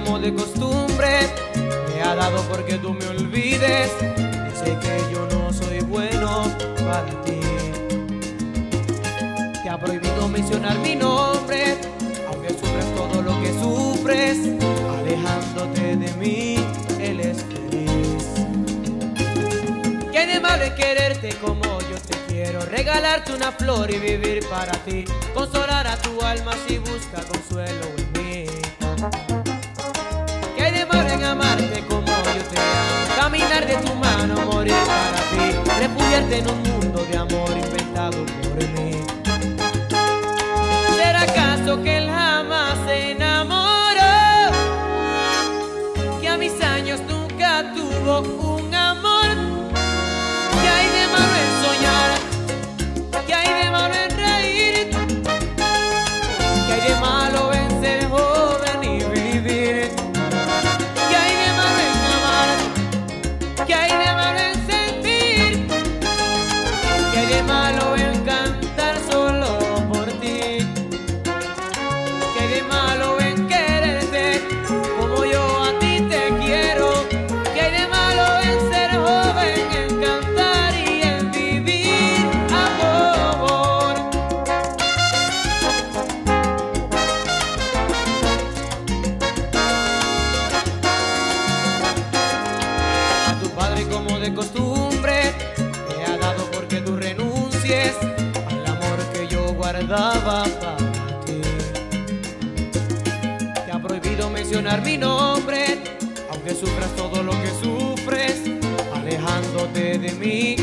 como de costumbre me ha dado porque tú me olvides. Dice que yo no soy bueno para ti. Te ha prohibido mencionar mi nombre, aunque sufres todo lo que sufres. Alejándote de mí, él es feliz. ¿Qué de malo es quererte como yo te quiero? Regalarte una flor y vivir para ti. Consolar a tu alma si busca consuelo en mí. ¿Qué de malo en amarte como yo te amo? Caminar de tu mano, morir para ti. Refugiarte en un mundo de amor inventado por mí. ¿Será acaso que él jamás se enamoró? Que a mis años nunca tuvo un amor. ¿Qué hay de malo en soñar? ¿Qué hay de malo en reír? ¿Qué hay de malo en ser joven y vivir? ¿Qué hay de malo en amar? ¿Qué hay de malo en sentir? ¿Qué hay de malo en cantar solo por ti? ¿Qué hay de malo en quererte como yo a ti te quiero? ¿Qué hay de malo en ser joven, en cantar y en vivir amor? A tu padre como de costumbre te ha dado porque tú renuncies al amor que yo guardaba para ti. Te ha prohibido mencionar mi nombre, aunque sufras todo lo que sufres. Alejándote de mí,